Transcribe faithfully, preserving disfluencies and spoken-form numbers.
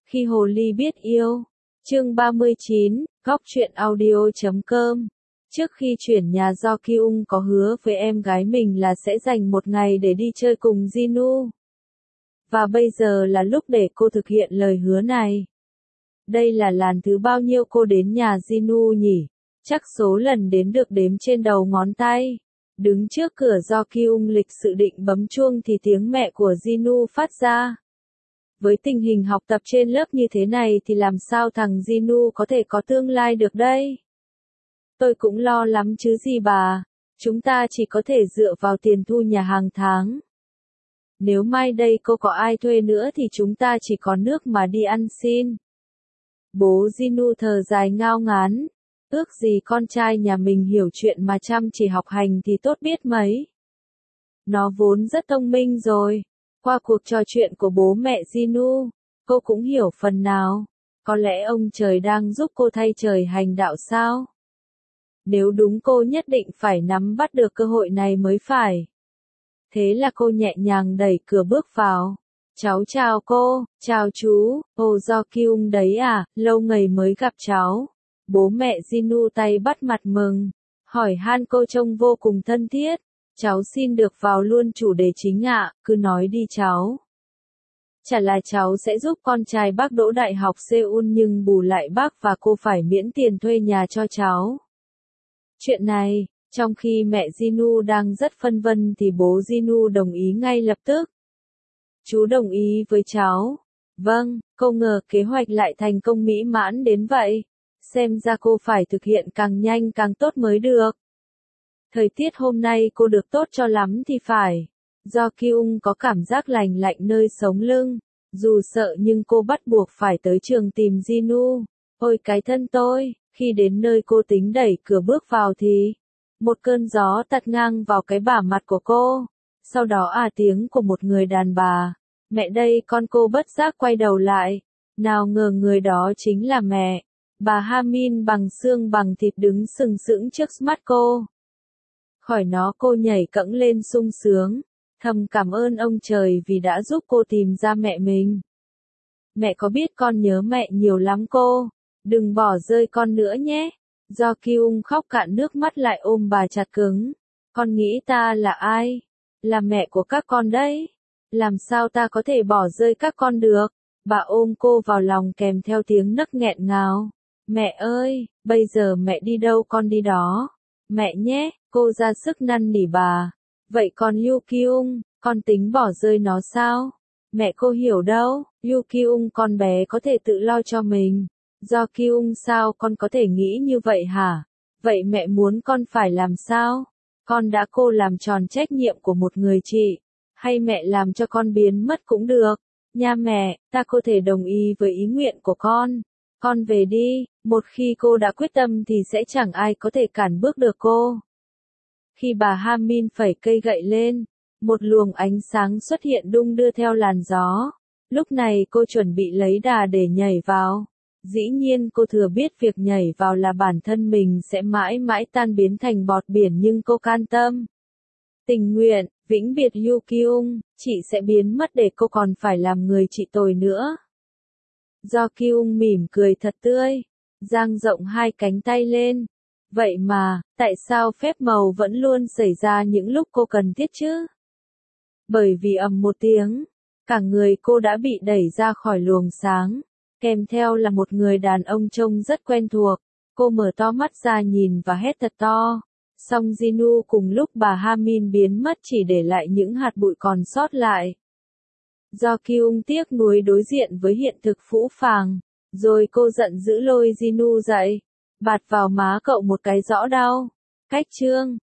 Khi hồ ly biết yêu. Chương ba mươi chín, góc truyện audio chấm com. Trước khi chuyển nhà Do Kyung có hứa với em gái mình là sẽ dành một ngày để đi chơi cùng Jinu. Và bây giờ là lúc để cô thực hiện lời hứa này. Đây là lần thứ bao nhiêu cô đến nhà Jinu nhỉ? Chắc số lần đến được đếm trên đầu ngón tay. Đứng trước cửa Do Kyung lịch sự định bấm chuông thì tiếng mẹ của Jinu phát ra. Với tình hình học tập trên lớp như thế này thì làm sao thằng Jinu có thể có tương lai được đây? Tôi cũng lo lắm chứ gì bà, chúng ta chỉ có thể dựa vào tiền thu nhà hàng tháng. Nếu mai đây cô có ai thuê nữa thì chúng ta chỉ có nước mà đi ăn xin. Bố Jinu thở dài ngao ngán, ước gì con trai nhà mình hiểu chuyện mà chăm chỉ học hành thì tốt biết mấy. Nó vốn rất thông minh rồi. Qua cuộc trò chuyện của bố mẹ Jinu, cô cũng hiểu phần nào. Có lẽ ông trời đang giúp cô thay trời hành đạo sao? Nếu đúng cô nhất định phải nắm bắt được cơ hội này mới phải. Thế là cô nhẹ nhàng đẩy cửa bước vào. Cháu chào cô, chào chú, ồ Do Kyung đấy à, lâu ngày mới gặp cháu. Bố mẹ Jinu tay bắt mặt mừng, hỏi han cô trông vô cùng thân thiết. Cháu xin được vào luôn chủ đề chính ạ, cứ nói đi cháu. Chả là cháu sẽ giúp con trai bác đỗ đại học Seoul nhưng bù lại bác và cô phải miễn tiền thuê nhà cho cháu. Chuyện này, trong khi mẹ Jinu đang rất phân vân thì bố Jinu đồng ý ngay lập tức. Chú đồng ý với cháu. Vâng, cô ngờ kế hoạch lại thành công mỹ mãn đến vậy. Xem ra cô phải thực hiện càng nhanh càng tốt mới được. Thời tiết hôm nay cô được tốt cho lắm thì phải. Do Kyung có cảm giác lành lạnh nơi sống lưng. Dù sợ nhưng cô bắt buộc phải tới trường tìm Jinu. Ôi cái thân tôi, khi đến nơi cô tính đẩy cửa bước vào thì một cơn gió tạt ngang vào cái bả mặt của cô. Sau đó à tiếng của một người đàn bà. Mẹ đây con cô bất giác quay đầu lại. Nào ngờ người đó chính là mẹ. Bà Hamin bằng xương bằng thịt đứng sừng sững trước mắt cô. Khỏi nó cô nhảy cẫng lên sung sướng, thầm cảm ơn ông trời vì đã giúp cô tìm ra mẹ mình. Mẹ có biết con nhớ mẹ nhiều lắm cô, đừng bỏ rơi con nữa nhé. Do Kyung khóc cạn nước mắt lại ôm bà chặt cứng. Con nghĩ ta là ai? Là mẹ của các con đấy. Làm sao ta có thể bỏ rơi các con được? Bà ôm cô vào lòng kèm theo tiếng nấc nghẹn ngào. Mẹ ơi, bây giờ mẹ đi đâu con đi đó. Mẹ nhé, cô ra sức năn nỉ bà. Vậy còn Yu Kyung, con tính bỏ rơi nó sao? Mẹ cô hiểu đâu, Yu Kyung con bé có thể tự lo cho mình. Do Kyung sao con có thể nghĩ như vậy hả? Vậy mẹ muốn con phải làm sao? Con đã cô làm tròn trách nhiệm của một người chị. Hay mẹ làm cho con biến mất cũng được. Nha mẹ, ta có thể đồng ý với ý nguyện của con. Con về đi, một khi cô đã quyết tâm thì sẽ chẳng ai có thể cản bước được cô. Khi bà Hamin phẩy cây gậy lên, một luồng ánh sáng xuất hiện đung đưa theo làn gió. Lúc này cô chuẩn bị lấy đà để nhảy vào. Dĩ nhiên cô thừa biết việc nhảy vào là bản thân mình sẽ mãi mãi tan biến thành bọt biển nhưng cô can tâm. Tình nguyện, vĩnh biệt Yu Kyung, chị sẽ biến mất để cô còn phải làm người chị tồi nữa. Do Kyung mỉm cười thật tươi, dang rộng hai cánh tay lên. Vậy mà, tại sao phép màu vẫn luôn xảy ra những lúc cô cần thiết chứ? Bởi vì ầm một tiếng, cả người cô đã bị đẩy ra khỏi luồng sáng, kèm theo là một người đàn ông trông rất quen thuộc. Cô mở to mắt ra nhìn và hét thật to. Song Jinu cùng lúc bà Hamin biến mất chỉ để lại những hạt bụi còn sót lại. Do Kyung tiếc nuối đối diện với hiện thực phũ phàng, rồi cô giận dữ lôi Jinu dậy, bạt vào má cậu một cái rõ đau. Cách chương